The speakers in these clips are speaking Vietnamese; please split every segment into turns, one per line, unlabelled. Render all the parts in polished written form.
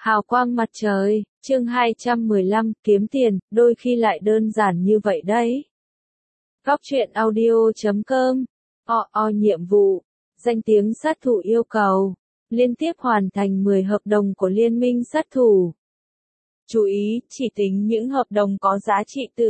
Hào quang mặt trời, chương 215, kiếm tiền, đôi khi lại đơn giản như vậy đấy. Góc truyện audio.com, nhiệm vụ, danh tiếng sát thủ yêu cầu, liên tiếp hoàn thành 10 hợp đồng của Liên minh sát thủ. Chú ý, chỉ tính những hợp đồng có giá trị từ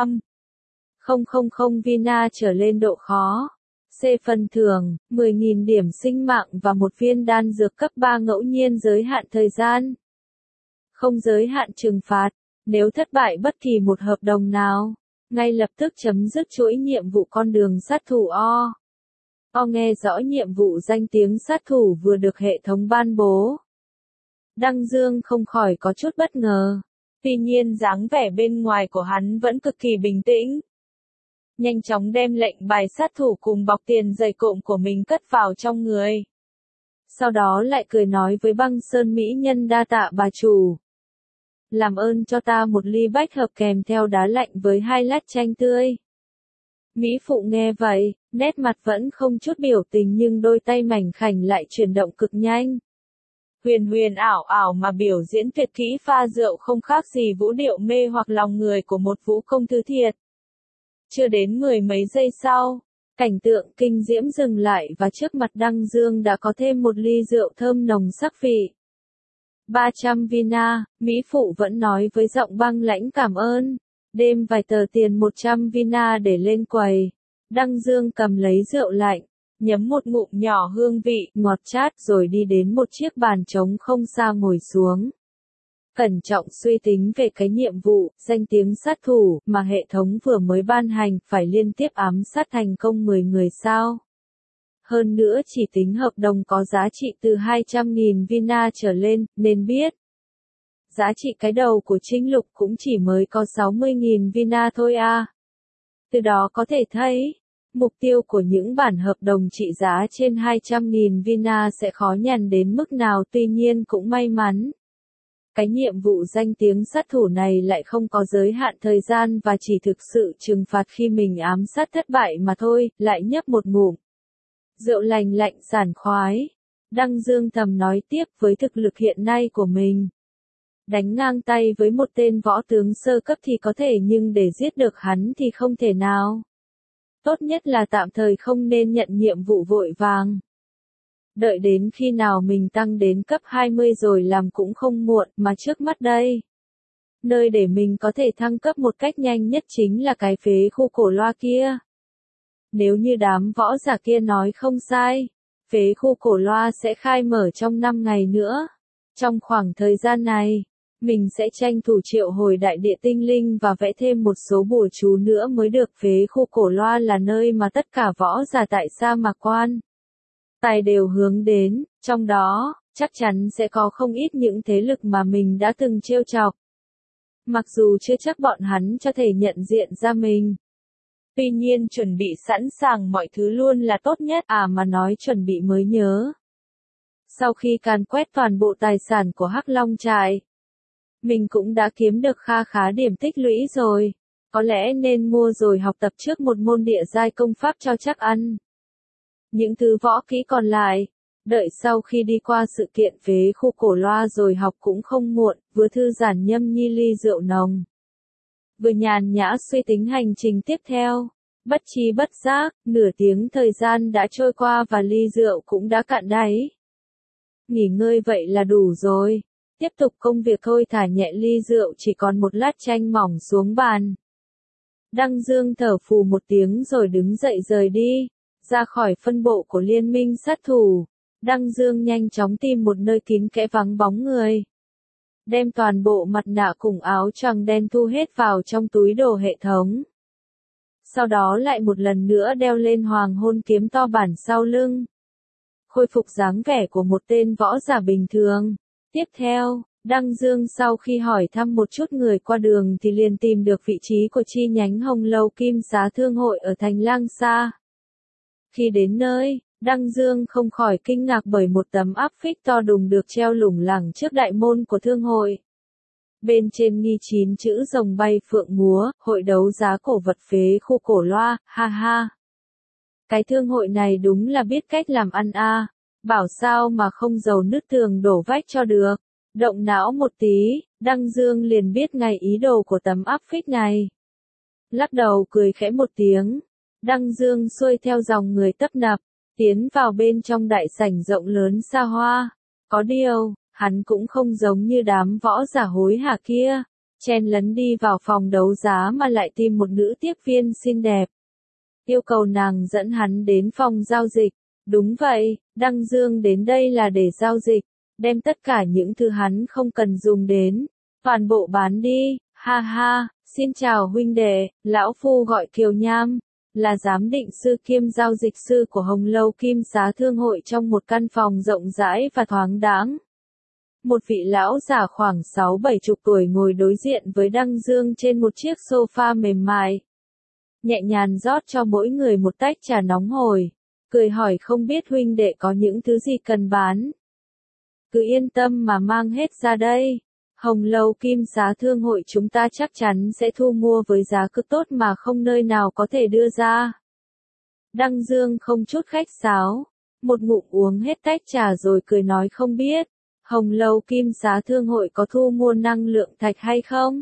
200.000 Vina trở lên độ khó. C. Phần thưởng, 10.000 điểm sinh mạng và một viên đan dược cấp 3 ngẫu nhiên giới hạn thời gian. Không giới hạn trừng phạt, nếu thất bại bất kỳ một hợp đồng nào, ngay lập tức chấm dứt chuỗi nhiệm vụ con đường sát thủ nghe rõ nhiệm vụ danh tiếng sát thủ vừa được hệ thống ban bố. Đăng Dương không khỏi có chút bất ngờ, tuy nhiên dáng vẻ bên ngoài của hắn vẫn cực kỳ bình tĩnh. Nhanh chóng đem lệnh bài sát thủ cùng bọc tiền dày cộm của mình cất vào trong người. Sau đó lại cười nói với Băng Sơn mỹ nhân, đa tạ bà chủ. Làm ơn cho ta một ly bách hợp kèm theo đá lạnh với 2 lát chanh tươi. Mỹ phụ nghe vậy, nét mặt vẫn không chút biểu tình nhưng đôi tay mảnh khảnh lại chuyển động cực nhanh. Huyền huyền ảo ảo mà biểu diễn tuyệt kỹ pha rượu không khác gì vũ điệu mê hoặc lòng người của một vũ công thứ thiệt. Chưa đến 10 mấy giây sau, cảnh tượng kinh diễm dừng lại và trước mặt Đăng Dương đã có thêm một ly rượu thơm nồng sắc vị. 300 Vina, Mỹ phụ vẫn nói với giọng băng lãnh cảm ơn. Đêm vài tờ tiền 100 Vina để lên quầy. Đăng Dương cầm lấy rượu lạnh, nhấm một ngụm nhỏ hương vị ngọt chát rồi đi đến một chiếc bàn trống không xa ngồi xuống. Cẩn trọng suy tính về cái nhiệm vụ, danh tiếng sát thủ mà hệ thống vừa mới ban hành, phải liên tiếp ám sát thành công 10 người sao. Hơn nữa chỉ tính hợp đồng có giá trị từ 200.000 Vina trở lên, nên biết. Giá trị cái đầu của Trinh Lục cũng chỉ mới có 60.000 Vina thôi à. Từ đó có thể thấy, mục tiêu của những bản hợp đồng trị giá trên 200.000 Vina sẽ khó nhằn đến mức nào, tuy nhiên cũng may mắn. Cái nhiệm vụ danh tiếng sát thủ này lại không có giới hạn thời gian và chỉ thực sự trừng phạt khi mình ám sát thất bại mà thôi, lại nhấp một ngụm. Rượu lành lạnh sảng khoái. Đăng Dương thầm nói tiếp, với thực lực hiện nay của mình. Đánh ngang tay với một tên võ tướng sơ cấp thì có thể nhưng để giết được hắn thì không thể nào. Tốt nhất là tạm thời không nên nhận nhiệm vụ vội vàng. Đợi đến khi nào mình tăng đến cấp 20 rồi làm cũng không muộn, mà trước mắt đây. Nơi để mình có thể thăng cấp một cách nhanh nhất chính là cái phế khu cổ loa kia. Nếu như đám võ giả kia nói không sai, phế khu cổ loa sẽ khai mở trong 5 ngày nữa. Trong khoảng thời gian này, mình sẽ tranh thủ triệu hồi đại địa tinh linh và vẽ thêm một số bùa chú nữa mới được. Phế khu cổ loa là nơi mà tất cả võ giả tại Sa Mạc Quan tài đều hướng đến, trong đó, chắc chắn sẽ có không ít những thế lực mà mình đã từng trêu chọc. Mặc dù chưa chắc bọn hắn cho thể nhận diện ra mình. Tuy nhiên chuẩn bị sẵn sàng mọi thứ luôn là tốt nhất, mà nói chuẩn bị mới nhớ. Sau khi càn quét toàn bộ tài sản của Hắc Long trại, mình cũng đã kiếm được kha khá điểm tích lũy rồi. Có lẽ nên mua rồi học tập trước một môn địa giai công pháp cho chắc ăn. Những thứ võ kỹ còn lại, đợi sau khi đi qua sự kiện phế khu cổ loa rồi học cũng không muộn, vừa thư giãn nhâm nhi ly rượu nồng. Vừa nhàn nhã suy tính hành trình tiếp theo, bất tri bất giác, nửa tiếng thời gian đã trôi qua và ly rượu cũng đã cạn đáy. Nghỉ ngơi vậy là đủ rồi, tiếp tục công việc thôi. Thả nhẹ ly rượu, chỉ còn một lát chanh mỏng xuống bàn. Đăng Dương thở phù một tiếng rồi đứng dậy rời đi, ra khỏi phân bộ của Liên minh sát thủ. Đăng Dương nhanh chóng tìm một nơi kín kẽ vắng bóng người. Đem toàn bộ mặt nạ cùng áo choàng đen thu hết vào trong túi đồ hệ thống. Sau đó lại một lần nữa đeo lên hoàng hôn kiếm to bản sau lưng. Khôi phục dáng vẻ của một tên võ giả bình thường. Tiếp theo, Đăng Dương sau khi hỏi thăm một chút người qua đường thì liền tìm được vị trí của chi nhánh Hồng Lâu Kim Xá Thương hội ở thành Lang Sa. Khi đến nơi, Đăng Dương không khỏi kinh ngạc bởi một tấm áp phích to đùng được treo lủng lẳng trước đại môn của thương hội. Bên trên ghi 9 chữ rồng bay phượng múa, hội đấu giá cổ vật phế khu cổ loa, ha ha. Cái thương hội này đúng là biết cách làm ăn a, bảo sao mà không giàu nứt tường đổ vách cho được. Động não một tí, Đăng Dương liền biết ngay ý đồ của tấm áp phích này. Lắc đầu cười khẽ một tiếng, Đăng Dương xuôi theo dòng người tấp nập, tiến vào bên trong đại sảnh rộng lớn xa hoa. Có điều, hắn cũng không giống như đám võ giả hối hả kia, chen lấn đi vào phòng đấu giá mà lại tìm một nữ tiếp viên xinh đẹp. Yêu cầu nàng dẫn hắn đến phòng giao dịch. Đúng vậy, Đăng Dương đến đây là để giao dịch, đem tất cả những thứ hắn không cần dùng đến, toàn bộ bán đi, ha ha, xin chào huynh đệ, lão phu gọi Kiều Nham, là giám định sư kiêm giao dịch sư của Hồng Lâu Kim Xá Thương hội trong một căn phòng rộng rãi và thoáng đãng. Một vị lão già khoảng 60-70 tuổi ngồi đối diện với Đăng Dương trên một chiếc sofa mềm mại. Nhẹ nhàng rót cho mỗi người một tách trà nóng hổi, cười hỏi không biết huynh đệ có những thứ gì cần bán. Cứ yên tâm mà mang hết ra đây. Hồng Lâu Kim Xá Thương hội chúng ta chắc chắn sẽ thu mua với giá cực tốt mà không nơi nào có thể đưa ra. Đăng Dương không chút khách sáo, một ngụm uống hết tách trà rồi cười nói không biết, Hồng Lâu Kim Xá Thương hội có thu mua năng lượng thạch hay không?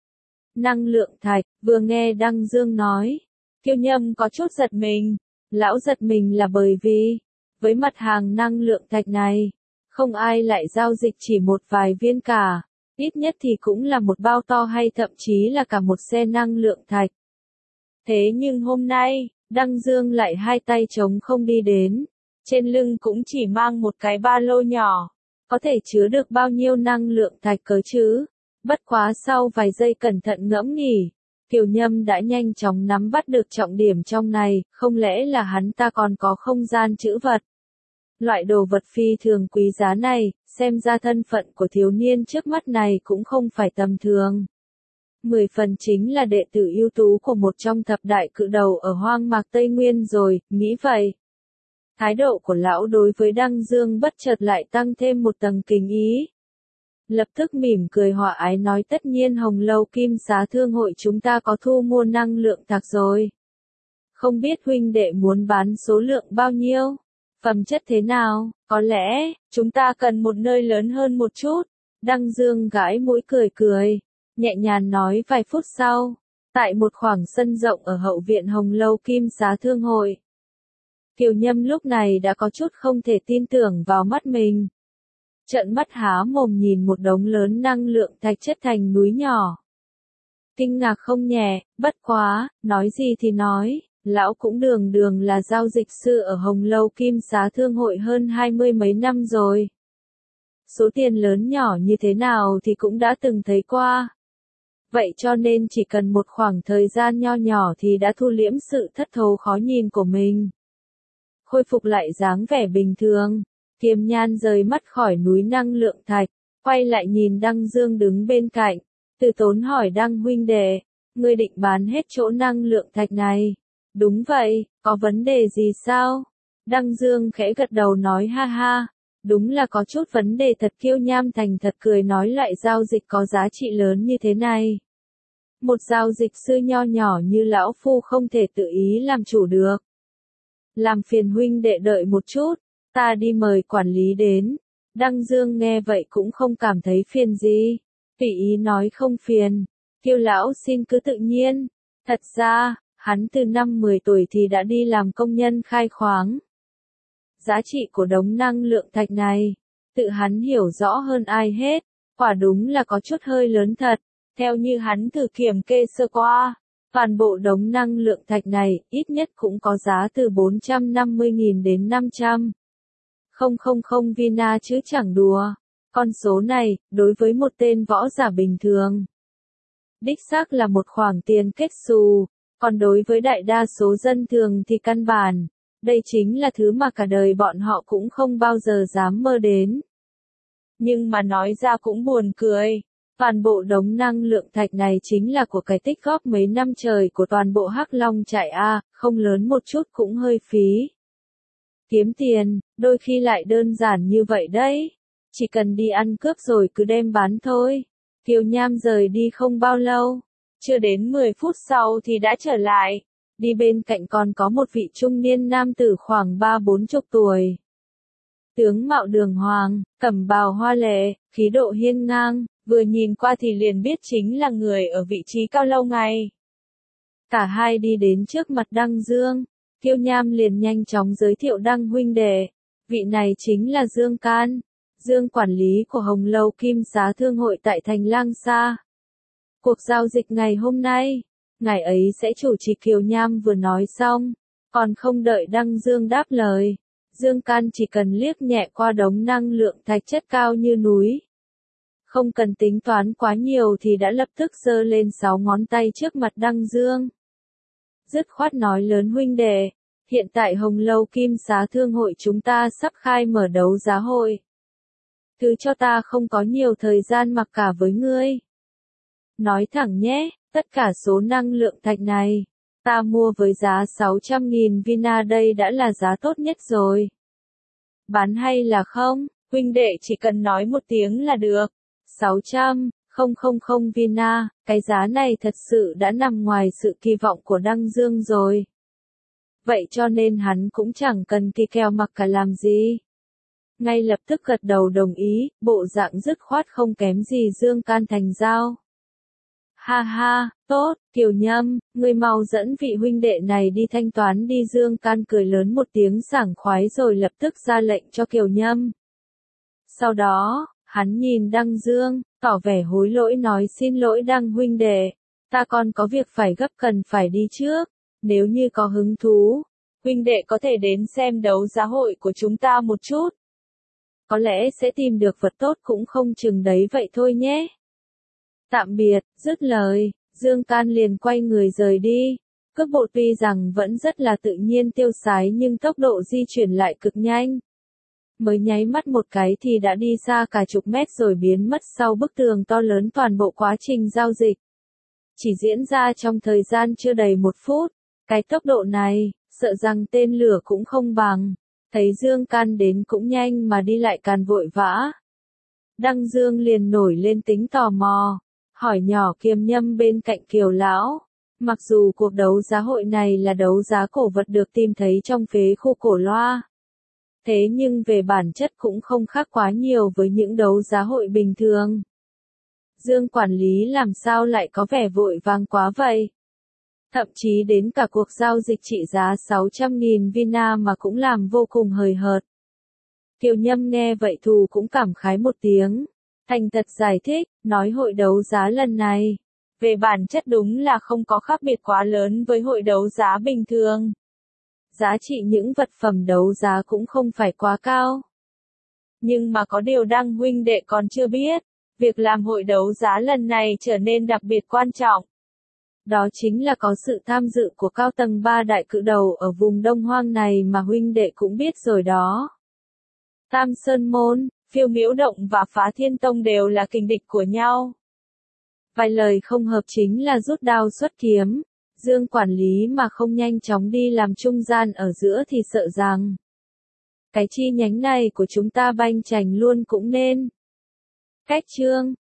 Năng lượng thạch, vừa nghe Đăng Dương nói, Kiều Nhâm có chút giật mình. Lão giật mình là bởi vì, với mặt hàng năng lượng thạch này, không ai lại giao dịch chỉ một vài viên cả, ít nhất thì cũng là một bao to hay thậm chí là cả một xe năng lượng thạch. Thế nhưng hôm nay, Đăng Dương lại hai tay trống không đi đến, trên lưng cũng chỉ mang một cái ba lô nhỏ, có thể chứa được bao nhiêu năng lượng thạch cơ chứ? Bất quá sau vài giây cẩn thận ngẫm nghĩ, Kiều Nhâm đã nhanh chóng nắm bắt được trọng điểm trong này, không lẽ là hắn ta còn có không gian trữ vật. Loại đồ vật phi thường quý giá này, xem ra thân phận của thiếu niên trước mắt này cũng không phải tầm thường. 10 phần chính là đệ tử ưu tú của một trong thập đại cự đầu ở hoang mạc Tây Nguyên rồi, nghĩ vậy. Thái độ của lão đối với Đăng Dương bất chợt lại tăng thêm một tầng kính ý. Lập tức mỉm cười hòa ái nói tất nhiên Hồng Lâu Kim Xá Thương hội chúng ta có thu mua năng lượng thạch rồi. Không biết huynh đệ muốn bán số lượng bao nhiêu? Phẩm chất thế nào? Có lẽ, chúng ta cần một nơi lớn hơn một chút. Đăng Dương gãi mũi cười cười, nhẹ nhàng nói vài phút sau, tại một khoảng sân rộng ở hậu viện Hồng Lâu Kim Xá Thương hội. Kiều Nhâm lúc này đã có chút không thể tin tưởng vào mắt mình. Trợn mắt há mồm nhìn một đống lớn năng lượng thạch chất thành núi nhỏ. Kinh ngạc không nhẹ, bất quá, nói gì thì nói, lão cũng đường đường là giao dịch sư ở Hồng Lâu Kim Xá Thương hội hơn 20 mấy năm rồi. Số tiền lớn nhỏ như thế nào thì cũng đã từng thấy qua. Vậy cho nên chỉ cần một khoảng thời gian nho nhỏ thì đã thu liễm sự thất thố khó nhìn của mình. Khôi phục lại dáng vẻ bình thường. Kiều Nhan rời mắt khỏi núi năng lượng thạch, quay lại nhìn Đăng Dương đứng bên cạnh, từ tốn hỏi Đăng huynh đệ, ngươi định bán hết chỗ năng lượng thạch này. Đúng vậy, có vấn đề gì sao? Đăng Dương khẽ gật đầu nói ha ha, đúng là có chút vấn đề thật. Kiều Nham thành thật cười nói loại giao dịch có giá trị lớn như thế này. Một giao dịch sư nho nhỏ như lão phu không thể tự ý làm chủ được. Làm phiền huynh đệ đợi một chút. Ta đi mời quản lý đến. Đăng Dương nghe vậy cũng không cảm thấy phiền gì. Tùy ý nói không phiền. Kiều lão xin cứ tự nhiên. Thật ra, hắn từ năm 10 tuổi thì đã đi làm công nhân khai khoáng. Giá trị của đống năng lượng thạch này, tự hắn hiểu rõ hơn ai hết. Quả đúng là có chút hơi lớn thật. Theo như hắn thử kiểm kê sơ qua, toàn bộ đống năng lượng thạch này ít nhất cũng có giá từ 450.000 đến 500. Không vina chứ chẳng đùa. Con số này, đối với một tên võ giả bình thường, đích xác là một khoản tiền kết xù, còn đối với đại đa số dân thường thì căn bản, đây chính là thứ mà cả đời bọn họ cũng không bao giờ dám mơ đến. Nhưng mà nói ra cũng buồn cười, toàn bộ đống năng lượng thạch này chính là của cái tích góp mấy năm trời của toàn bộ Hắc Long trại A, không lớn một chút cũng hơi phí. Kiếm tiền, đôi khi lại đơn giản như vậy đấy. Chỉ cần đi ăn cướp rồi cứ đem bán thôi. Kiều Nham rời đi không bao lâu. Chưa đến 10 phút sau thì đã trở lại. Đi bên cạnh còn có một vị trung niên nam tử khoảng 30-40 tuổi. Tướng mạo đường hoàng, cẩm bào hoa lệ, khí độ hiên ngang, vừa nhìn qua thì liền biết chính là người ở vị trí cao lâu ngày. Cả hai đi đến trước mặt Đăng Dương, Kiêu Nham liền nhanh chóng giới thiệu Đăng huynh đệ, vị này chính là Dương Can, Dương quản lý của Hồng Lâu Kim Xá Thương hội tại thành Lang Sa. Cuộc giao dịch ngày hôm nay, ngài ấy sẽ chủ trì. Kiều Nham vừa nói xong, còn không đợi Đăng Dương đáp lời, Dương Can chỉ cần liếc nhẹ qua đống năng lượng thạch chất cao như núi. Không cần tính toán quá nhiều thì đã lập tức giơ lên 6 ngón tay trước mặt Đăng Dương. Dứt khoát nói lớn huynh đệ, hiện tại Hồng Lâu Kim Xá Thương hội chúng ta sắp khai mở đấu giá hội. Thứ cho ta không có nhiều thời gian mặc cả với ngươi. Nói thẳng nhé, tất cả số năng lượng thạch này, ta mua với giá 600.000 vina đây đã là giá tốt nhất rồi. Bán hay là không, huynh đệ chỉ cần nói một tiếng là được. 600.000 vina, cái giá này thật sự đã nằm ngoài sự kỳ vọng của Đăng Dương rồi. Vậy cho nên hắn cũng chẳng cần kỳ kèo mặc cả làm gì. Ngay lập tức gật đầu đồng ý, bộ dạng dứt khoát không kém gì Dương Can thành giao. Ha ha, tốt, Kiều Nhâm, ngươi mau dẫn vị huynh đệ này đi thanh toán đi. Dương Can cười lớn một tiếng sảng khoái rồi lập tức ra lệnh cho Kiều Nhâm. Sau đó, hắn nhìn Đăng Dương, tỏ vẻ hối lỗi nói xin lỗi Đăng huynh đệ, ta còn có việc phải gấp cần phải đi trước, nếu như có hứng thú, huynh đệ có thể đến xem đấu giá hội của chúng ta một chút. Có lẽ sẽ tìm được vật tốt cũng không chừng đấy vậy thôi nhé. Tạm biệt, dứt lời, Dương Can liền quay người rời đi. Cước bộ tuy rằng vẫn rất là tự nhiên tiêu sái nhưng tốc độ di chuyển lại cực nhanh. Mới nháy mắt một cái thì đã đi xa cả chục mét rồi biến mất sau bức tường to lớn. Toàn bộ quá trình giao dịch chỉ diễn ra trong thời gian chưa đầy 1 phút. Cái tốc độ này, sợ rằng tên lửa cũng không bằng. Thấy Dương Can đến cũng nhanh mà đi lại càng vội vã. Đăng Dương liền nổi lên tính tò mò, hỏi nhỏ Kiều Nhâm bên cạnh Kiều lão. Mặc dù cuộc đấu giá hội này là đấu giá cổ vật được tìm thấy trong phế khu Cổ Loa, thế nhưng về bản chất cũng không khác quá nhiều với những đấu giá hội bình thường. Dương quản lý làm sao lại có vẻ vội vàng quá vậy? Thậm chí đến cả cuộc giao dịch trị giá 600.000 vina mà cũng làm vô cùng hời hợt. Kiều Nhâm nghe vậy thù cũng cảm khái một tiếng, thành thật giải thích, nói hội đấu giá lần này, về bản chất đúng là không có khác biệt quá lớn với hội đấu giá bình thường. Giá trị những vật phẩm đấu giá cũng không phải quá cao. Nhưng mà có điều Đăng huynh đệ còn chưa biết, việc làm hội đấu giá lần này trở nên đặc biệt quan trọng. Đó chính là có sự tham dự của cao tầng 3 đại cự đầu ở vùng Đông Hoang này mà huynh đệ cũng biết rồi đó. Tam Sơn Môn, Phiêu Miễu Động và Phá Thiên Tông đều là kình địch của nhau. Vài lời không hợp chính là rút đao xuất kiếm. Dương quản lý mà không nhanh chóng đi làm trung gian ở giữa thì sợ rằng cái chi nhánh này của chúng ta banh chành luôn cũng nên. Cách chương